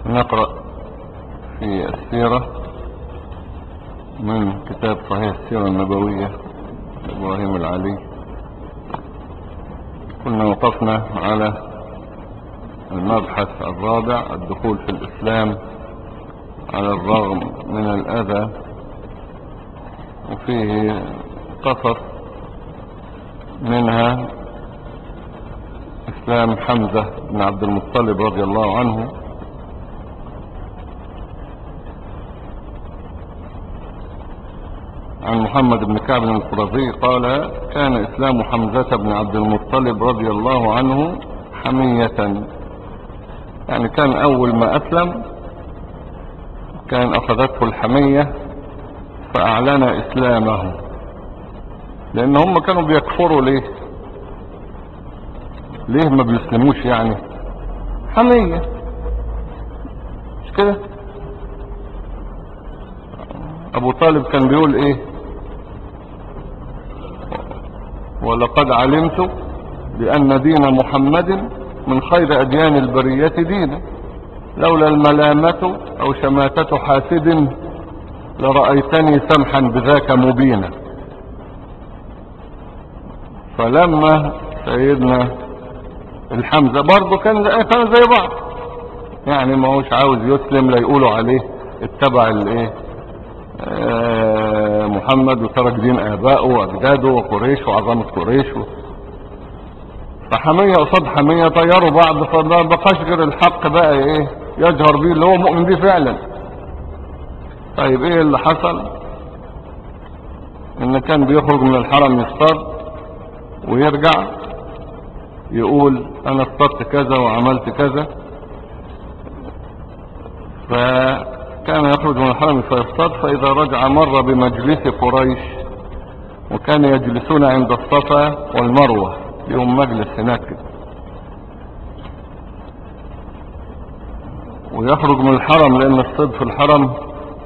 نقرأ في السيرة من كتاب صحيح السيرة النبوية إبراهيم العلي. كنا وقفنا على المبحث الرابع، الدخول في الإسلام على الرغم من الأذى، وفيه قصص منها إسلام حمزة بن عبد المطلب رضي الله عنه. عن محمد بن كعب القرظي قال: كان إسلام حمزة بن عبد المطلب رضي الله عنه حمية، يعني كان أول ما أسلم كان أخذته الحمية فأعلن إسلامه، لأن هم كانوا بيكفروا. ليه ما بيسلموش؟ يعني حمية، مش كده؟ أبو طالب كان بيقول إيه؟ ولقد علمت بأن دين محمد من خير أديان البرية دينا، لولا الملامة أو شماتة حاسد لرأيتني سمحا بذاك مبينا. فلما سيدنا الحمزة برضه كان زي بعض، يعني ما هوش عاوز يسلم لا يقولوا عليه اتبع محمد وترك دين آبائه وأجداده وقريش وعظمة قريش فحمية قصاد حمية طيروا بعض، فما بقاش غير الحق بقى يجهر بيه اللي هو مؤمن بيه فعلا. طيب ايه اللي حصل؟ ان كان بيخرج من الحرم يصطاد ويرجع يقول انا اصطدت كذا وعملت كذا، فكان يخرج من الحرم فيصطاد، فاذا رجع مر بمجلس قريش، وكان يجلسون عند الصفا والمروة، لهم مجلس هناك، ويخرج من الحرم لان الصيد في الحرم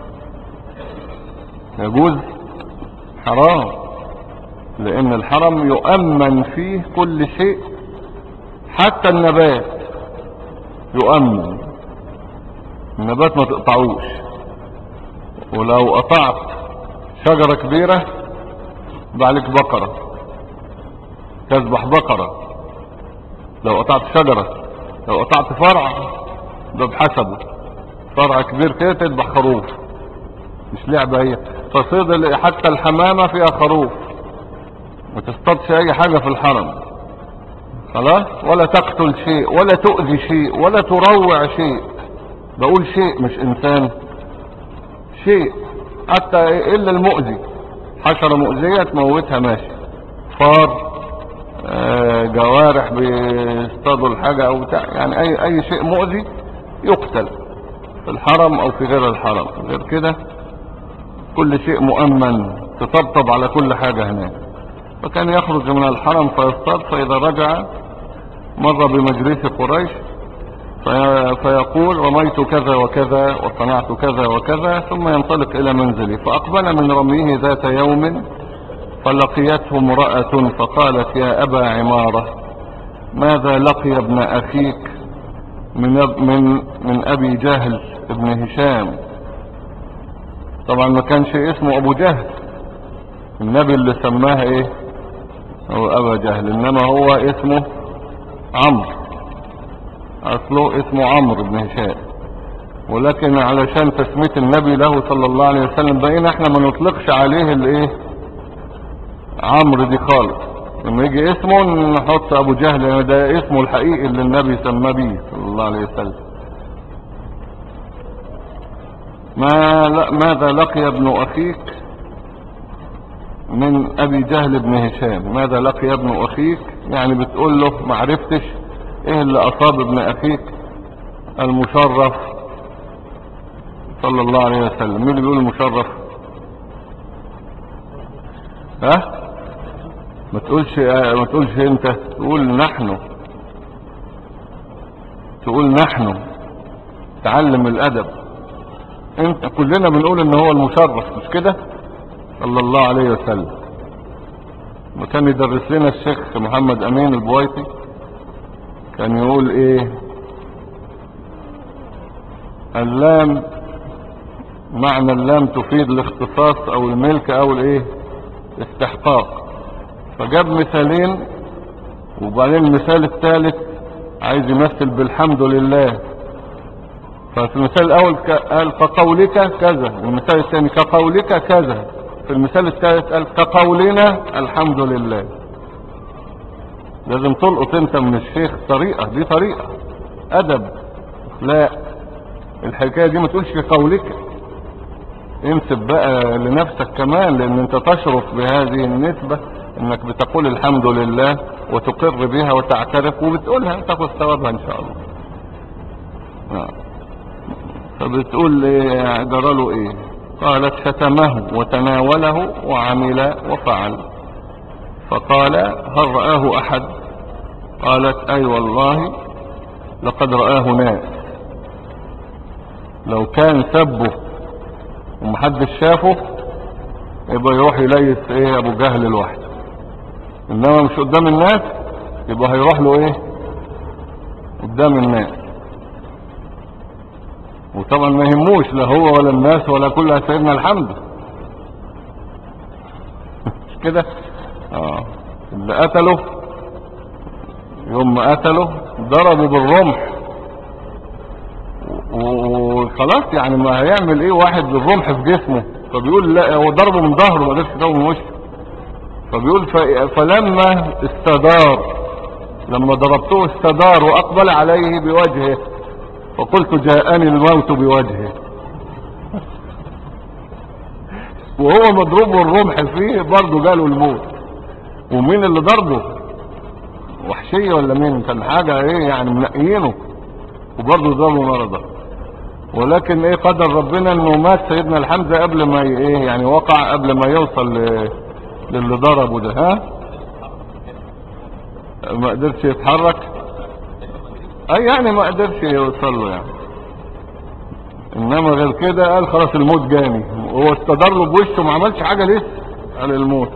يجوز، حرام، لان الحرم يؤمن فيه كل شيء، حتى النبات يؤمن، النبات ما تقطعوش، ولو قطعت شجرة كبيرة بعليك بقرة، تذبح بقرة. لو قطعت شجرة، لو قطعت فرع ده بحسبه، فرع كبير كده تذبح خروف، مش لعبة هي. فصيد حتى الحمامة فيها خروف، ما تصطادش اي حاجة في الحرم، خلاص، ولا تقتل شيء ولا تؤذي شيء ولا تروع شيء، بقول شيء مش انسان، شيء حتى الا المؤذي، حشرة مؤذية تموتها ماشي، فار، جوارح بيصطادوا الحاجة او بتاع، يعني اي شيء مؤذي يقتل في الحرم او في غير الحرم. غير كده كل شيء مؤمن، تطبطب على كل حاجة هناك. فكان يخرج من الحرم فيصطاد، فاذا رجع مر بمجلس قريش فيقول رميت كذا وكذا وصنعت كذا وكذا، ثم ينطلق الى منزله. فاقبل من رميه ذات يوم فلقيته امرأة فقالت: يا ابا عمارة، ماذا لقي ابن اخيك من ابي جهل ابن هشام؟ طبعا ما كانش اسمه ابو جهل، النبي اللي سماه هو ابا جهل، انما هو اسمه عمرو، اصله اسمه عمرو بن هشام، ولكن علشان تسمية النبي له صلى الله عليه وسلم بقينا احنا ما نطلقش عليه عمرو دي خالص، لما يجي اسمه نحط ابو جهل، يعني ده اسمه الحقيقي اللي النبي سماه بيه صلى الله عليه وسلم. ماذا لقي ابن اخيك من ابي جهل بن هشام؟ ماذا لقي ابن اخيك؟ يعني بتقول له ما عرفتش ايه اللي اصاب ابن اخيك المشرف صلى الله عليه وسلم. مين اللي بيقول المشرف؟ ما تقولش انت، تقول نحن تعلم الادب. انت كلنا بنقول ان هو المشرف، مش كده؟ صلى الله عليه وسلم. وكان يدرس لنا الشيخ محمد امين البويطي، كان يقول اللام معنى اللام تفيد الاختصاص او الملك او الايه استحقاق، فجاب مثالين وبعدين المثال الثالث عايز يمثل بالحمد لله. ففي المثال الاول قال كقولك كذا، والمثال الثاني كقولك كذا، في المثال الثالث قال كقولنا الحمد لله. لازم تلقط انت من الشيخ طريقة، دي طريقة ادب. لا الحكاية دي ما تقولش كقولك، انسب بقى لنفسك كمان، لان انت تشرف بهذه النسبة انك بتقول الحمد لله وتقر بها وتعترف وبتقولها تاخذ ثوابها ان شاء الله. فبتقول جرى له ايه؟ قالت شتمه وتناوله وعمل وفعل. فقال هل رآه احد؟ قالت اي والله لقد رآه ناس. لو كان سبه ومحدش شافه يبقى يروح يليس ايه ابو جهل لوحده، انما مش قدام الناس يبقى هيروح له ايه قدام الناس. وطبعا ما يهموش لا هو ولا الناس ولا كل سيدنا الحمد مش كده. اللي قتله يوم ما قتله ضربه بالرمح وخلاص، يعني ما هيعمل ايه واحد بالرمح في جسمه؟ فبيقول لا هو ضربه من ظهره ما قدرش يضربه من وشه. فبيقول فلما استدار، لما ضربته استدار واقبل عليه بوجهه فقلت جاءني الموت بوجهه. وهو مضروب والرمح فيه برضه جاله الموت. ومين اللي ضربه؟ وحشية ولا مين؟ كان حاجة ايه يعني منقيينه وبرضه ضربه مرضى. ولكن ايه قدر ربنا انه مات سيدنا الحمزة قبل ما ايه يعني وقع قبل ما يوصل للي ضربه ده. ها ما قدرش يتحرك، اي يعني ما قدرش يوصل له يعني. انما غير كده قال خلاص الموت جاني، هو استدار له بوشه ما عملش حاجة لسه قال الموت.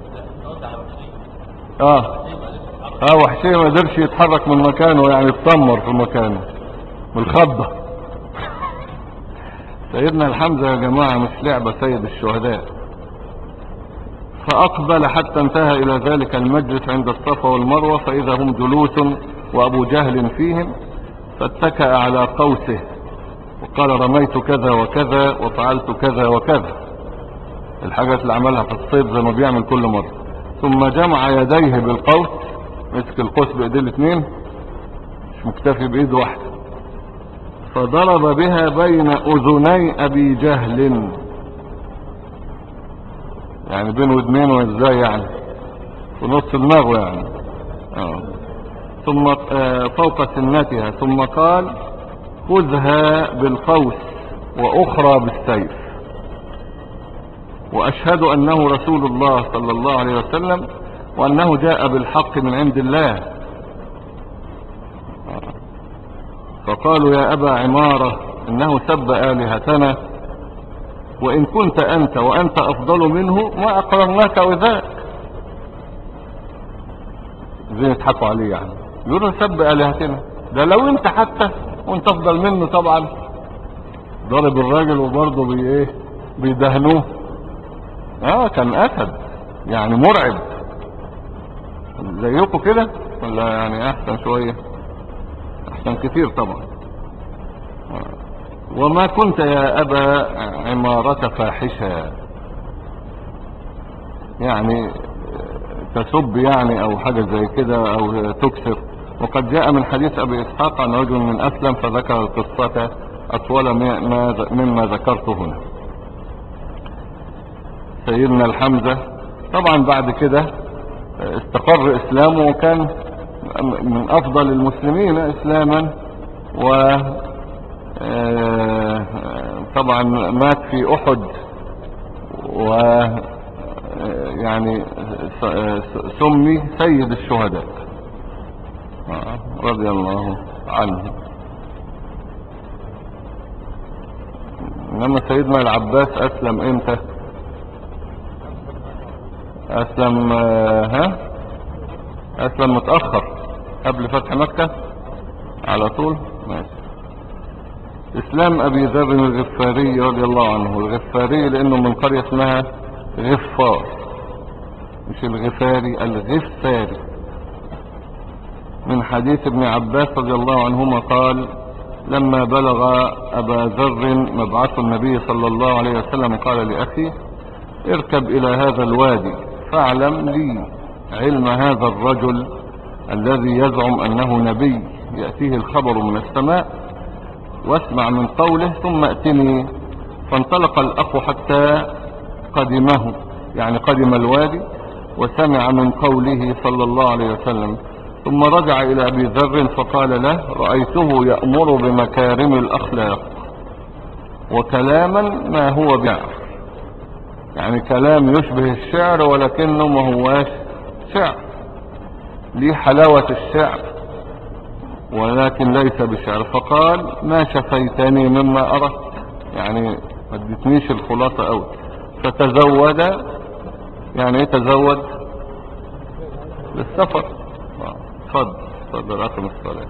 وحشية ما قدرش يتحرك من مكانه، يعني اتسمر في مكانه بالخضة. سيدنا الحمزة يا جماعة مش لعبة، سيد الشهداء. فأقبل حتى انتهى إلى ذلك المجلس عند الصفا والمروة، فإذا هم جلوس وأبو جهل فيهم، فاتكأ على قوسه وقال رميت كذا وكذا وفعلت كذا وكذا، الحاجات اللي عملها في الصيد زي ما بيعمل كل مرة. ثم جمع يديه بالقوس، مسك القوس بإيديه الاثنين مش مكتفي بإيد واحدة، فضرب بها بين أذني أبي جهل، يعني بين ودنين وازاي يعني في نص دماغه يعني. ثم فوق سنتها، ثم قال خذها بالقوس وأخرى بالسيف، وأشهد أنه رسول الله صلى الله عليه وسلم وأنه جاء بالحق من عند الله. فقالوا يا أبا عمارة إنه سب آلهتنا، وإن كنت أنت وأنت أفضل منه ما أقررناك وذاك. زي يضحكوا عليه يعني، يقولوا سب آلهتنا، ده لو انت حتى وانت أفضل منه طبعا. ضرب الراجل وبرضه بيدهنوه. كان أسد يعني مرعب زيكم كده ولا يعني أحسن شوية؟ أحسن كتير طبعا. وما كنت يا أبا عمارة فاحشة، يعني تسب يعني او حاجة زي كده او تكسر. وقد جاء من حديث ابي اسحاق عن رجل من اسلم فذكر القصة اطول مما ذكرته هنا. سيدنا الحمزة طبعا بعد كده استقر اسلامه وكان من افضل المسلمين اسلاما، و طبعا مات في احد، و يعني سمي سيد الشهداء رضي الله عنه. انما سيدنا العباس اسلم امتى؟ اسلم اسلم متأخر قبل فتح مكة على طول. ماشي. اسلام ابي ذر الغفاري رضي الله عنه. الغفاري لانه من قرية اسمها غفار، مش الغفاري، الغفاري. من حديث ابن عباس رضي الله عنهما قال: لما بلغ ابا ذر مبعث النبي صلى الله عليه وسلم قال لاخيه: اركب الى هذا الوادي فاعلم لي علم هذا الرجل الذي يزعم انه نبي يأتيه الخبر من السماء، واسمع من قوله ثم ائتني. فانطلق الاخ حتى قدمه، يعني قدم الوادي، وسمع من قوله صلى الله عليه وسلم، ثم رجع الى ابي ذر فقال له: رأيته يأمر بمكارم الاخلاق وكلاما ما هو بشعر. يعني كلام يشبه الشعر ولكنه ما هواش شعر، ليه حلاوة الشعر ولكن ليس بشعر. فقال: ما شفيتني مما أردت، يعني ما ادتنيش الخلاصة أوي. فتزود، يعني ايه تزود؟ للسفر. اتفضل أقم الصلاة.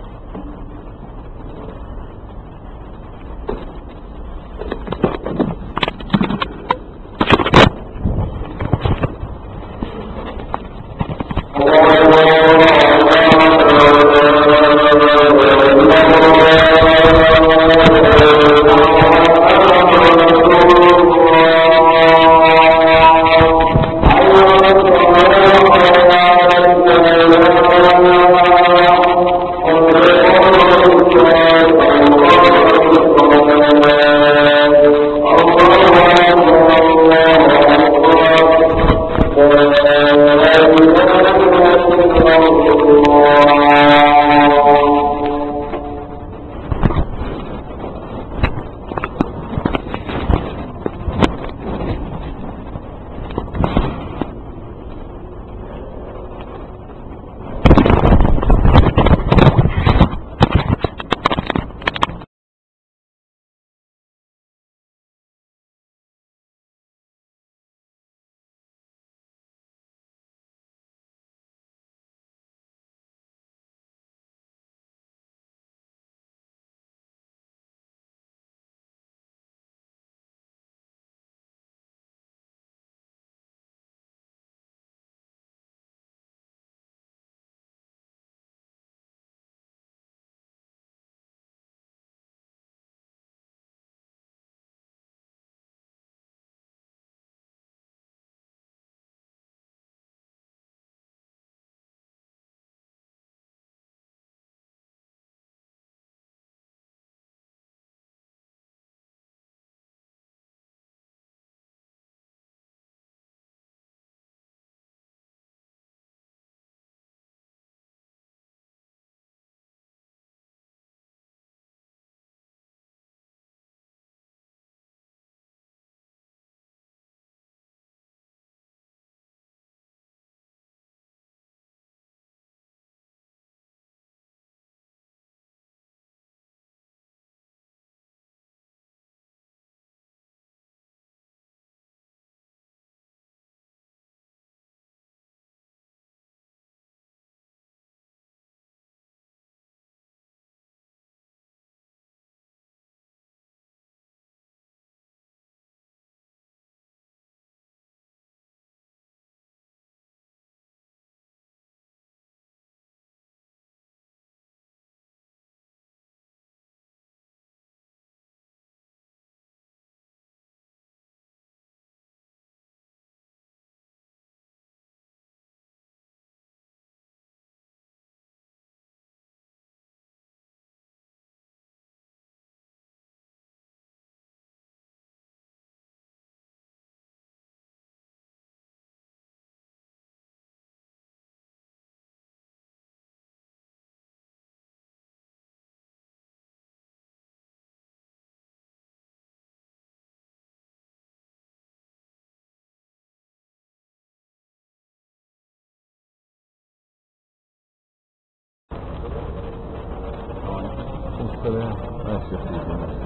السلام. ماشي يا سيدي، ماشي.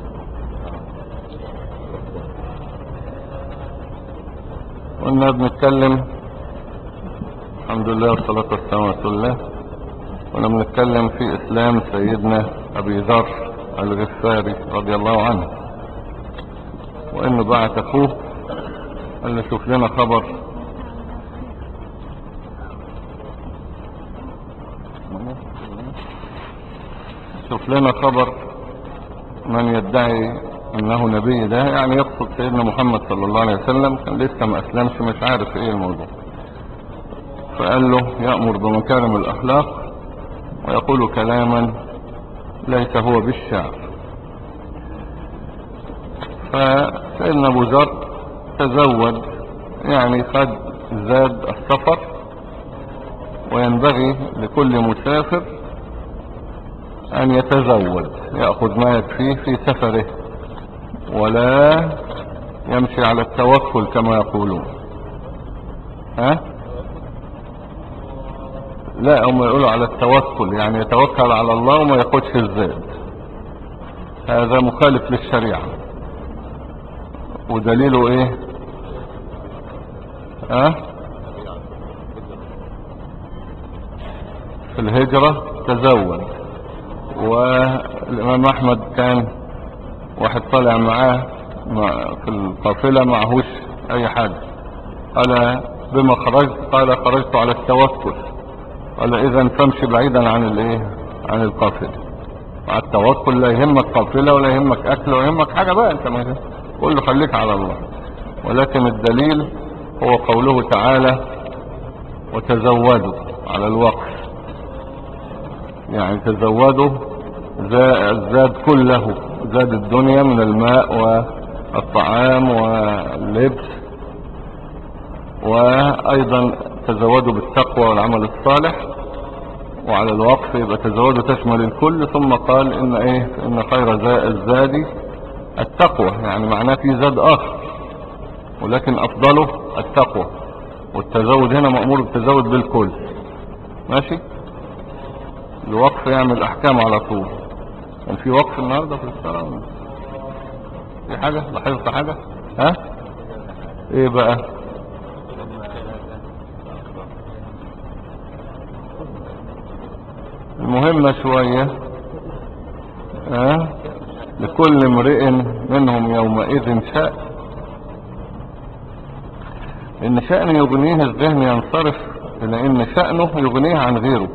قلنا بنتكلم، الحمد لله والصلاة والسلام على رسول الله. كنا بنتكلم في اسلام سيدنا ابي ذر الغفاري رضي الله عنه، وانه بعت اخوه قال له شوف لنا خبر من يدعي انه نبي، ده يعني يقصد سيدنا محمد صلى الله عليه وسلم، كان لسه ما اسلمش مش عارف ايه الموضوع. فقال له يأمر بمكارم الاخلاق ويقول كلاما ليس هو بالشعر. فسيدنا ابو ذر تزود، يعني خد زاد السفر، وينبغي لكل مسافر ان يتزود يأخذ ما يكفيه في سفره، ولا يمشي على التوكل كما يقولون. ها؟ لا، هم يقولوا على التوكل، يعني يتوكل على الله وما ياخدش الزاد. هذا مخالف للشريعة. ودليله ايه؟ ها؟ في الهجرة تزود. والامام احمد كان واحد طالع معاه في القافلة معهوش اي حاجة، قال بما خرجت؟ قال خرجت على التوكل. قال اذا فامشي بعيدا عن الايه، عن القافلة. مع التوكل لا يهمك قافلة ولا يهمك اكل ولا يهمك حاجة بقى، انت ما قول له خليك على الله. ولكن الدليل هو قوله تعالى وتزودوا على الوقف، يعني تزودوا زاد كله، زاد الدنيا من الماء والطعام واللبس، وايضا تزودوا بالتقوى والعمل الصالح. وعلى الوقف يبقى تزودوا تشمل الكل. ثم قال ان ايه، ان خير الزاد التقوى، يعني معناه في زاد اخر ولكن افضله التقوى. والتزود هنا مأمور بالتزود بالكل. ماشي. الوقف يعمل احكام على طول. كان في وقف النهاردة في الصلاة؟ في حاجة لاحظت حاجة؟ ها؟ ايه بقى؟ المهمة شوية. ها؟ لكل امرئ منهم يومئذ شأن، ان شأن يغنيه الذهن ينصرف الى ان شأنه يغنيه عن غيره.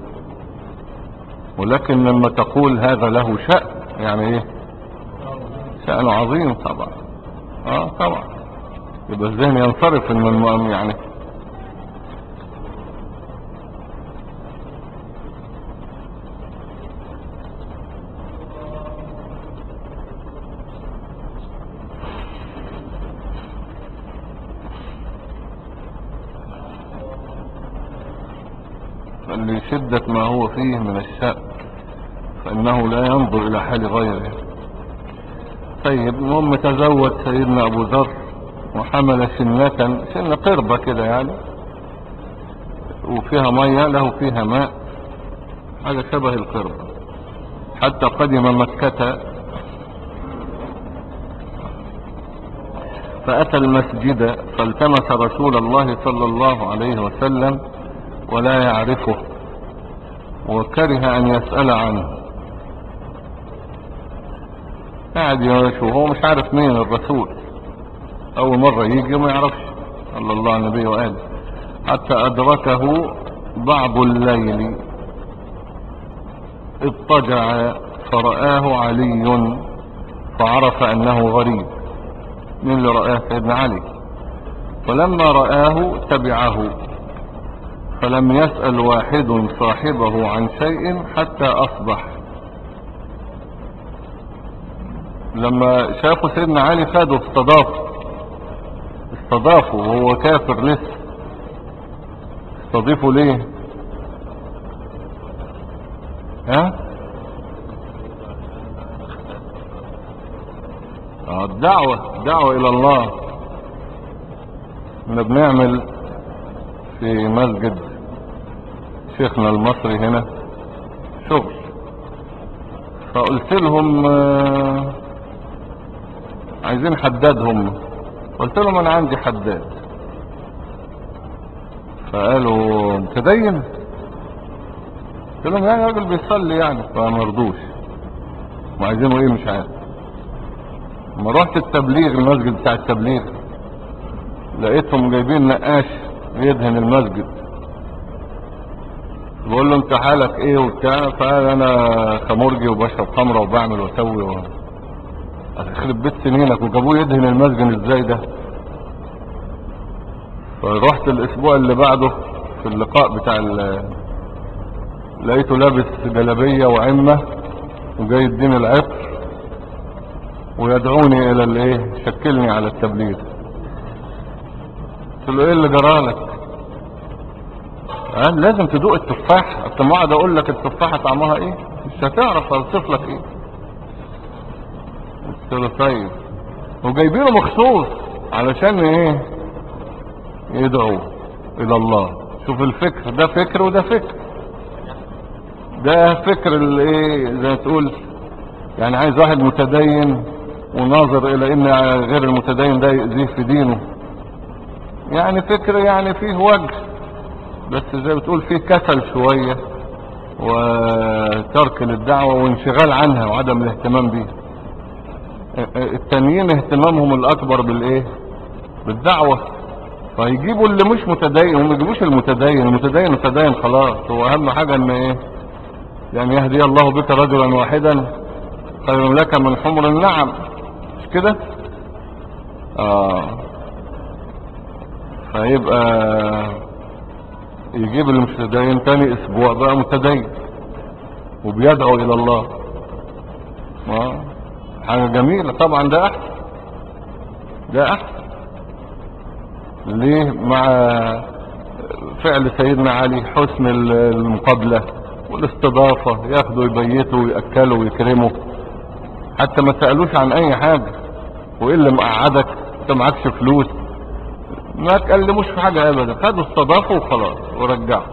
ولكن لما تقول هذا له شأن، يعني ايه؟ شأنه عظيم طبعا. طبعا يبقى الذهن ينصرف من يعني. لشدة ما هو فيه من الشأن فإنه لا ينظر إلى حال غيره. طيب، المهم تزود سيدنا أبو ذر وحمل سنة قربة كده يعني، وفيها مية، له فيها ماء، حاجة شبه القربة، حتى قدم مكة فأتى المسجد فالتمس رسول الله صلى الله عليه وسلم ولا يعرفه، وكره أن يسأل عنه. قاعد يشوف، هو مش عارف مين الرسول، أول مرة يجي وما يعرفش صلى الله عليه النبي وآله، حتى أدركه بعض الليل اضطجع فرآه علي فعرف أنه غريب. من اللي رآه؟ سيدنا علي. فلما رآه تبعه، فلم يسأل واحد صاحبه عن شيء حتى أصبح. لما شافوا سيدنا علي خدوا استضافوا وهو كافر لسه. استضيفوا ليه؟ ها؟ دعوة إلى الله. احنا بنعمل في مسجد شيخنا المصري هنا شغل، فقلت لهم عايزين حدادهم. قلت لهم انا عندي حداد. فقالوا متدين؟ قلت لهم يعني راجل بيصلي يعني. فمرضوش عايزينه ايه مش عارف. لما رحت التبليغ، المسجد بتاع التبليغ، لقيتهم جايبين نقاش يدهن المسجد. بقول له انت حالك ايه وبتاع؟ فقال انا خمرجي وبشرب خمره وبعمل واسوي يخرب بيت سنينك. وجابوه يدهن المسجد ازاي ده؟ فرحت الاسبوع اللي بعده في اللقاء بتاع لقيته لابس جلابيه وعمه وجاي يديني العطر ويدعوني الى الايه، شكلني على التبليغ. قلت له ايه اللي جرالك؟ لازم تدوق التفاح. اصل ما اقعد اقول لك التفاحه طعمها ايه، مش هتعرف اوصف لك ايه. قلت له طيب. وجايبينه مخصوص علشان ايه؟ يدعو الى الله. شوف الفكر ده فكر وده فكر. ده فكر الايه زي ما تقول يعني عايز واحد متدين وناظر الى ان غير المتدين ده يأذيه في دينه. يعني فكر يعني فيه وجه، بس زي بتقول فيه كسل شوية وترك للدعوة وانشغال عنها وعدم الاهتمام بيها. التانيين اهتمامهم الاكبر بالايه؟ بالدعوة. فيجيبوا اللي مش متدين، هم يجيبوش المتدين. المتدين متدين خلاص، هو اهم حاجة ان ايه؟ يعني يهدي الله بك رجلا واحدا خير لك من حمر النعم، مش كده؟ فيبقى يجيب اللي مش متدين تاني اسبوع بقى متدين وبيدعو الى الله. حاجة جميلة طبعا. ده احسن، ده احسن. ليه؟ مع فعل سيدنا علي حسن المقابلة والاستضافة، ياخدوا يبيتوا ويأكلوا ويكرموا، حتى ما سألوش عن اي حاجة. وايه اللي مقعدك؟ انت معكش فلوس؟ ما تكلموش في حاجة ابدا، خدوا استضافوا وخلاص ورجعوا.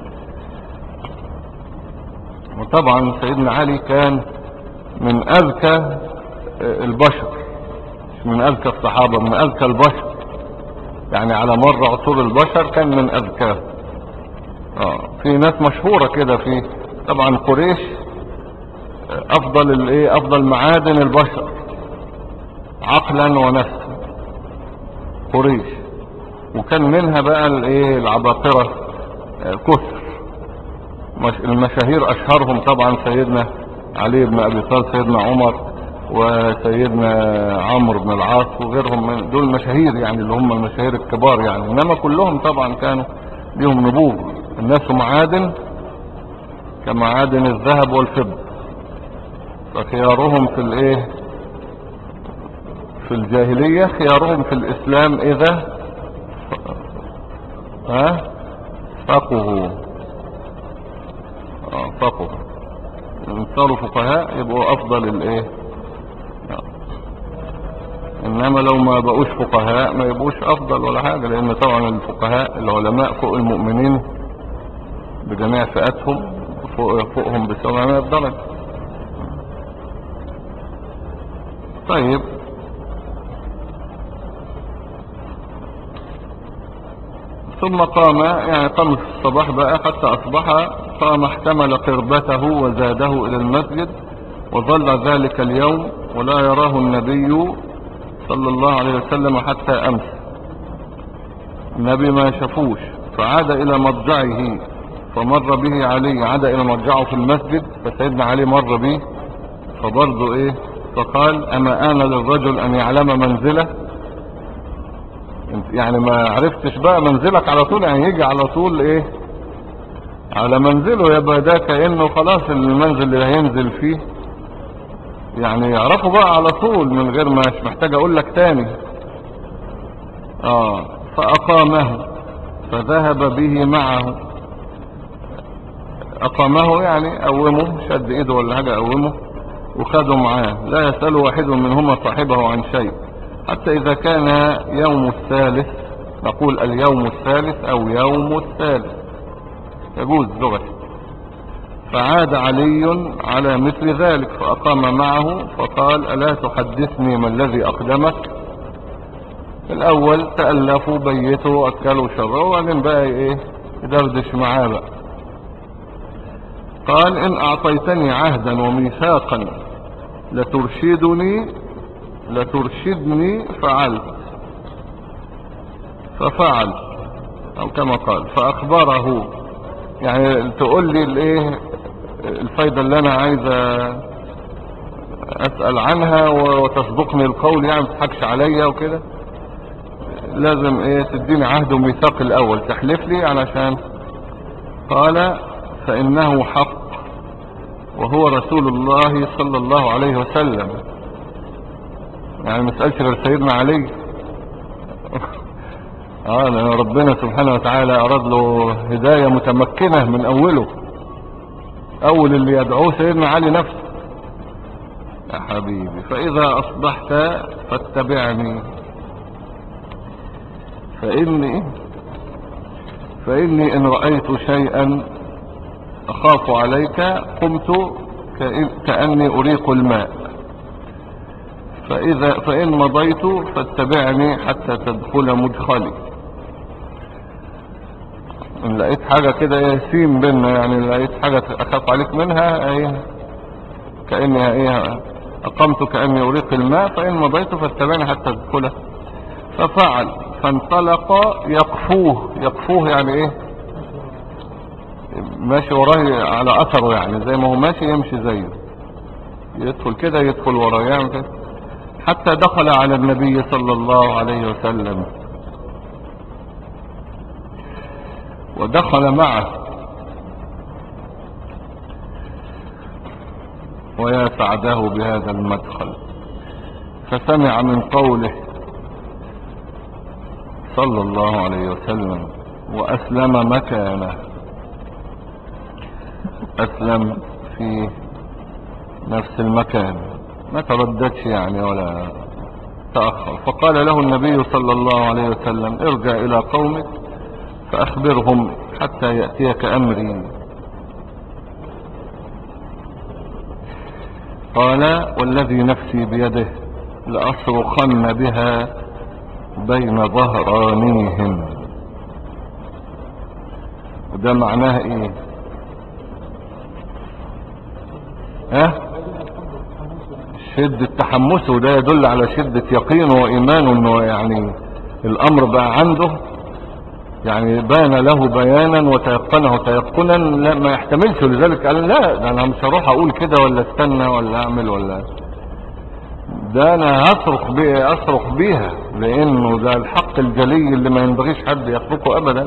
وطبعا سيدنا علي كان من اذكى البشر، مش من اذكى الصحابة، من اذكى البشر. يعني على مر عصور البشر كان من اذكاه. في ناس مشهورة كده، في طبعا قريش افضل الايه، افضل معادن البشر عقلا ونفسا قريش. وكان منها بقى الايه العباقرة كثر. المشاهير اشهرهم طبعا سيدنا علي بن ابي طالب، سيدنا عمر، وسيدنا عمرو بن العاص وغيرهم من دول مشاهير، يعني اللي هم المشاهير الكبار يعني. انما كلهم طبعا كانوا ليهم نبوغ. الناس معادن كمعادن الذهب والفضة، فخيارهم في الايه، في الجاهلية خيارهم في الاسلام اذا فقهوا. فقهوا ان صاروا فقهاء يبقوا افضل الايه. انما لو ما بقوش فقهاء ما يبقوش افضل ولا حاجة، لان طبعا الفقهاء العلماء فوق المؤمنين بجميع فئاتهم، فوقهم ب700 درجة. طيب، ثم قام، يعني قام في الصباح بقى حتى اصبح. قام احتمل قربته وزاده الى المسجد، وظل ذلك اليوم ولا يراه النبي صلى الله عليه وسلم حتى امس. النبي ما شافوش. فعاد الى مضجعه فمر به علي، عاد الى مضجعه في المسجد، فسيدنا علي مر به فبرضه ايه، فقال اما آن للرجل ان يعلم منزله؟ يعني ما عرفتش بقى منزلك على طول، يعني يجي على طول ايه على منزله، يبقى ده كأنه خلاص المنزل اللي هينزل فيه يعني يعرفه بقى على طول من غير ما محتاج اقول لك تاني. فاقامه فذهب به معه. اقامه يعني قومه، شد ايده ولا حاجه قومه وخده معاه، لا يسأل واحد منهما صاحبه عن شيء حتى اذا كان يوم الثالث. نقول اليوم الثالث او يوم الثالث، يجوز لغة. فعاد علي على مثل ذلك فأقام معه فقال ألا تحدثني ما الذي أقدمك؟ الأول تألفوا بيته أكلوا شروا، وبعدين بقى إيه يدردش معاه بقى. قال إن أعطيتني عهدا وميثاقا لترشدني فعلت، ففعل، او كما قال فاخبره. يعني تقول لي الايه الفايدة اللي انا عايز اسأل عنها وتصدقني القول، يعني متضحكش عليا وكده. لازم ايه تديني عهد وميثاق الاول، تحلف لي علشان. قال فانه حق وهو رسول الله صلى الله عليه وسلم. يعني ما سألش غير سيدنا علي. لأن ربنا سبحانه وتعالى أراد له هداية متمكنة من أوله. أول اللي يدعوه سيدنا علي نفسه. يا حبيبي فإذا أصبحت فاتبعني فإني إن رأيت شيئا أخاف عليك قمت كأني أريق الماء، فإن مضيت فاتبعني حتى تدخل مدخلي. إن لقيت حاجة كده سيم بينا، يعني لقيت حاجة أخاف عليك منها كأني أقمت كأني أريق الماء، فإن مضيت فاتبعني حتى تدخل. ففعل فانطلق يقفوه يعني ماشي وراه على أثره، يعني زي ما هو ماشي يمشي زيه، يدخل كده يدخل وراه يعمل كده حتى دخل على النبي صلى الله عليه وسلم ودخل معه. ويا سعده بهذا المدخل، فسمع من قوله صلى الله عليه وسلم وأسلم مكانه. أسلم في نفس المكان، ما ترددش يعني ولا تأخر. فقال له النبي صلى الله عليه وسلم ارجع إلى قومك فأخبرهم حتى يأتيك أمري. قال والذي نفسي بيده لأصرخن بها بين ظهرانيهم. وده معناه ايه؟ شدة تحمسه، وده يدل على شدة يقينه وإيمانه انه يعني الأمر بقى عنده، يعني بان له بيانا وتيقنه تيقنا لا ما يحتملش. لذلك قال لا ده انا مش هروح اقول كده ولا استنى ولا اعمل ولا ده انا اصرخ بيها، لانه ده الحق الجلي اللي ما ينبغيش حد يتركه ابدا.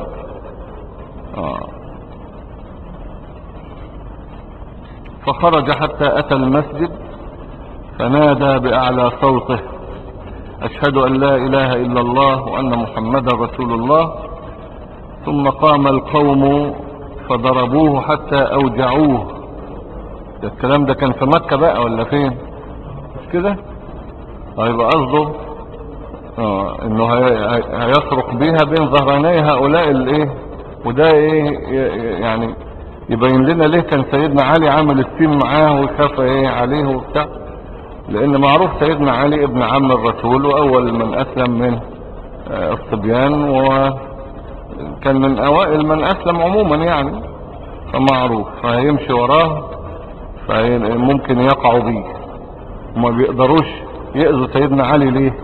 فخرج حتى اتى المسجد فنادى باعلى صوته اشهد ان لا اله الا الله وان محمدا رسول الله. ثم قام القوم فضربوه حتى اوجعوه. ده الكلام ده كان في مكة بقى ولا فين؟ مش كده؟ هيبقى قصده انه هيصرخ بيها بين ظهراني هؤلاء وده يعني يبين لنا ليه كان سيدنا علي عامل السين معاه وخاف عليه وبتاع. لان معروف سيدنا علي ابن عم الرسول واول من اسلم من الصبيان، وكان من اوائل من اسلم عموما يعني، فمعروف فهيمشي وراه فممكن يقعوا بيه. وما بيقدروش يأذوا سيدنا علي ليه؟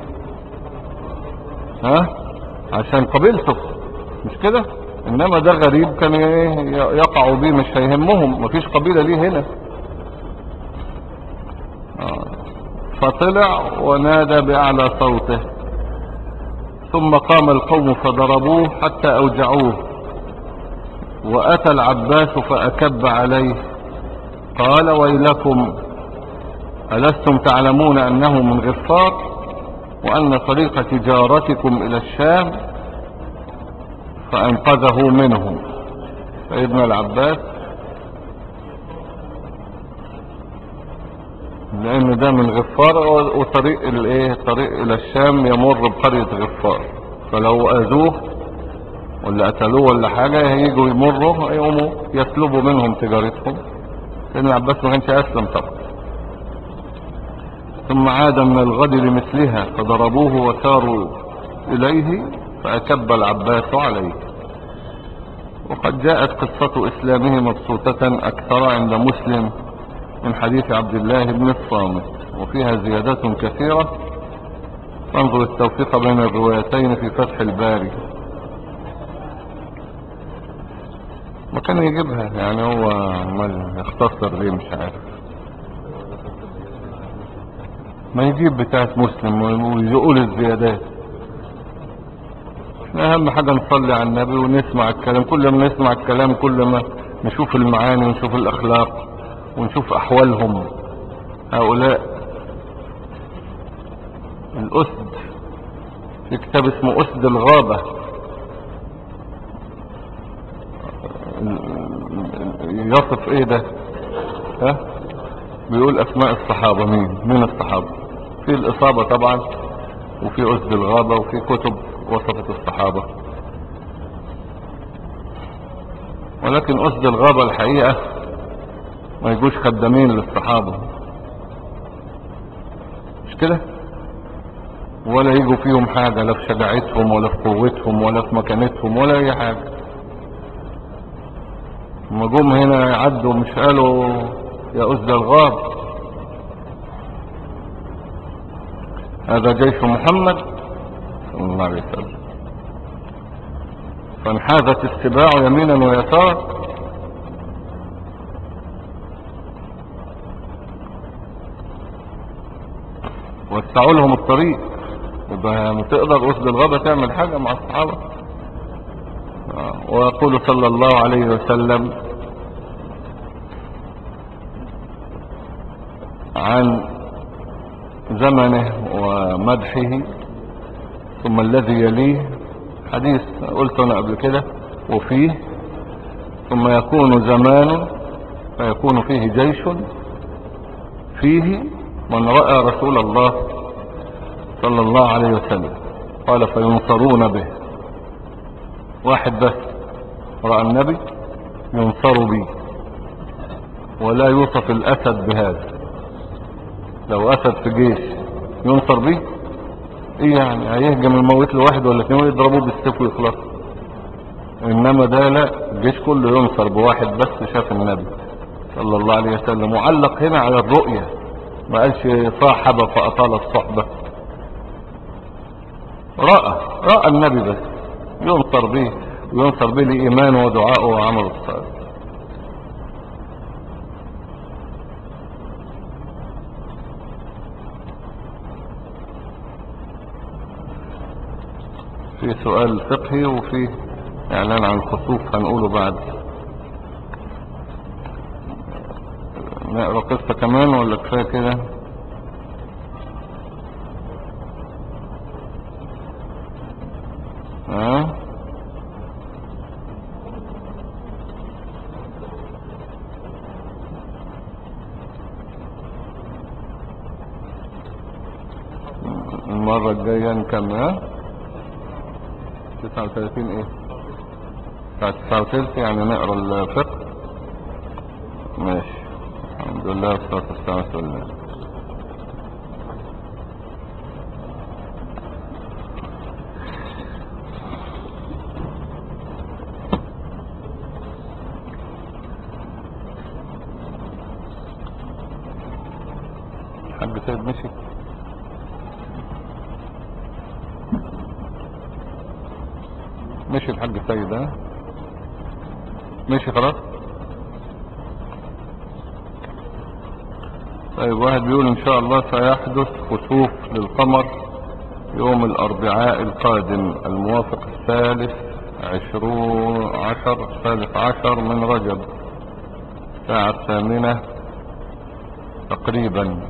عشان قبيلته مش كده؟ انما ده غريب كان يقعوا بيه مش هيهمهم، مفيش قبيلة ليه هنا. فطلع ونادى بأعلى صوته ثم قام القوم فضربوه حتى أوجعوه. وأتى العباس فأكب عليه قال ويلكم ألستم تعلمون أنه من غفار وأن طريق تجارتكم إلى الشام؟ فأنقذه منهم سيدنا العباس، لأن ده من غفار وطريق الطريق إلى الشام يمر بقرية غفار، فلو أذوه ولا قتلوه ولا حاجة هيجوا يمروا يقوموا يسلبوا منهم تجارتهم. سيدنا العباس ما كانش أسلم طبعا. ثم عاد من الغد لمثلها فضربوه وساروا إليه فأكب العباس عليه. وقد جاءت قصة إسلامه مبسوطة أكثر عند مسلم من حديث عبد الله بن الصامت، وفيها زيادات كثيرة، فانظر التوفيق بين الروايتين في فتح الباري. ما كان يجيبها يعني، هو عمال يختصر ليه مش عارف. ما يجيب بتاعت مسلم ويقول الزيادات. احنا اهم حاجة نصلي على النبي ونسمع الكلام، كل ما نسمع الكلام كل ما نشوف المعاني ونشوف الاخلاق ونشوف احوالهم هؤلاء. الاسد في كتاب اسمه اسد الغابة يصف ايه ده؟ ها؟ بيقول اسماء الصحابة، مين الصحابة. في الاصابة طبعا، وفي اسد الغابة، وفي كتب وصفت الصحابة. ولكن اسد الغابة الحقيقة ما يجوش خدامين للصحابة، مش كده؟ ولا يجوا فيهم حاجة، لا في شجاعتهم ولا في قوتهم ولا في مكانتهم ولا اي حاجة. لما جم هنا يعدوا مش قالوا يا أسد الغاب هذا جيش محمد صلى الله عليه وسلم، فانحازت السباع يمينا ويسارا. وسعوا لهم الطريق. يبقى ما تقدر أسد الغابة تعمل حاجة مع الصحابة. ويقول صلى الله عليه وسلم عن زمنه ومدحه: ثم الذي يليه، حديث قلت انا قبل كده، وفيه: ثم يكون زمان فيكون فيه جيش فيه من رأى رسول الله صلى الله عليه وسلم، قال فينصرون به. واحد بس رأى النبي ينصر به، ولا يوصف الأسد بهذا. لو أسد في جيش ينصر به ايه يعني؟ هيهجم الموت له واحد ولا اتنين ويضربوه بالسيف ويخلص. انما ده لا، الجيش كله ينصر بواحد بس شاف النبي صلى الله عليه وسلم. معلق هنا على الرؤية، ما قالش صاحب فأطال الصحبة. رأى النبي بس ينصر به، وينصر به لإيمانه ودعائه وعمله الصالح. في سؤال فقهي وفي اعلان عن الخسوف هنقوله بعد. نقرأ قصة كمان ولا كفاية كده؟ المرة الجاية نكمل 39 ايه؟ بتاع 39 يعني نقرأ الفقه. ماشي، الحمد لله والصلاة والسلام على رسول الله. حاج سيد مشي الحاج سيد، ها مشي خلاص. طيب، واحد بيقول ان شاء الله سيحدث خسوف للقمر يوم الاربعاء القادم الموافق الثالث عشر من رجب الساعة 8 تقريبا،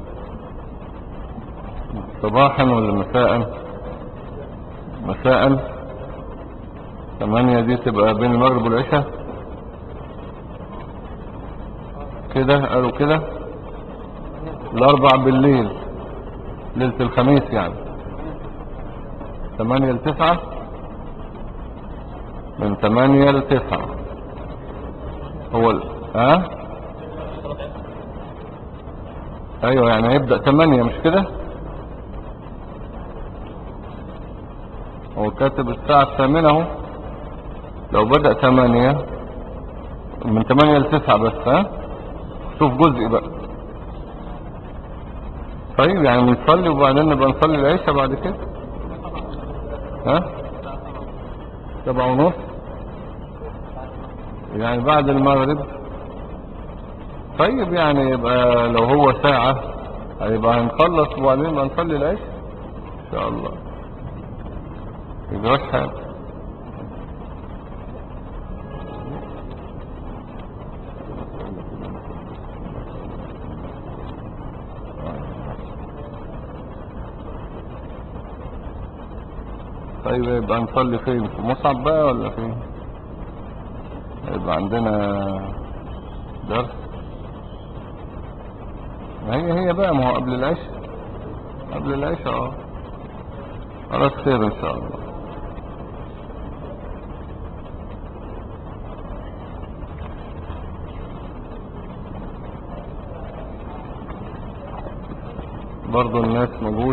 صباحا ولا مساء؟ مساء. 8 دي تبقى بين المغرب والعشاء كده، قالوا كده. الاربع بالليل، ليلة الخميس يعني 8 ل9، من 8 ل9 هو ايوه يعني هيبدأ 8 مش كده؟ هو كاتب الساعة 8 اهو. لو بدأ 8 من 8 ل9 بس، شوف جزء بقى طيب يعني بنصلي وبعدين نبقى نصلي العشاء بعد كده. ها 7:30 يعني بعد المغرب. طيب يعني يبقى لو هو ساعة هيبقى هنخلص وبعدين نبقى نصلي العشاء ان شاء الله. يجراش حاجة. طيب يبقى نصلي فين؟ في مصعب بقى ولا فين؟ يبقى عندنا درس. ما هي بقى، ما هو قبل العشاء. قبل العشاء خلاص خير ان شاء الله. برضو الناس مجوش.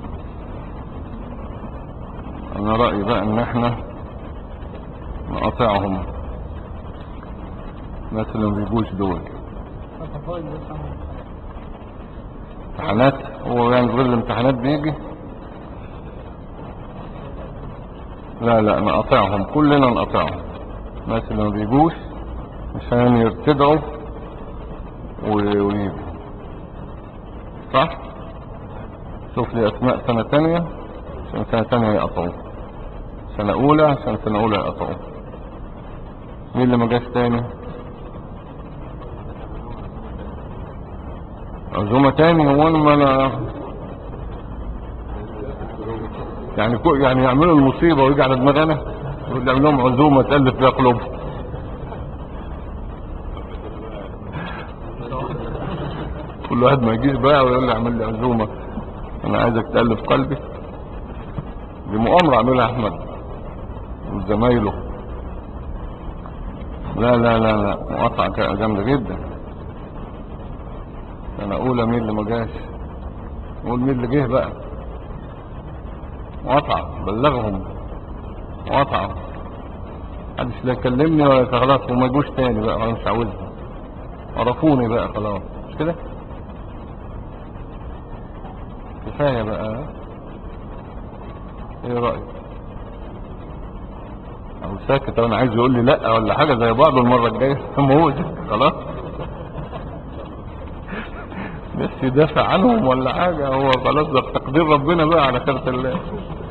انا رأيي بقى ان احنا نقاطعهم، الناس اللي ما بيجوش دول امتحانات. هو يعني غير الامتحانات بيجي؟ لا نقاطعهم كلنا، نقاطعهم الناس اللي ما بيجوش عشان يرتدعوا ويجوا. صح؟ شوف لي اسماء سنة تانية عشان سنة تانية يقطعوا، سنة اولى عشان سنة اولى يقطعوا. مين اللي ما جاش تاني؟ عزومة تاني؟ هو انا يعني يعني يعملوا المصيبة ويجي على دماغنا يقول يعمل لهم عزومة تألف فيها قلوبهم. كل واحد ما يجيش بقى ويقول لي اعمل لي عزومة، انا عايزك تألف قلبي. دي مؤامرة عملها احمد وزمايله. لا مقاطعة جامدة جدا. انا اولى مين اللي ما جاش؟ قول مين اللي جه بقى. مقاطعة، بلغهم مقاطعة. محدش لا يكلمني ولا خلاص، وما يجوش تاني بقى، انا مش عاوزهم، عرفوني بقى خلاص، مش كده؟ كفاية بقى. ايه رأيك؟ او ساكت، انا عايز يقول لي لا ولا حاجة زي بعض المرة الجاية موت خلاص. بس يدافع عنهم ولا حاجة، هو خلاص ده تقدير ربنا بقى على خيرة الله.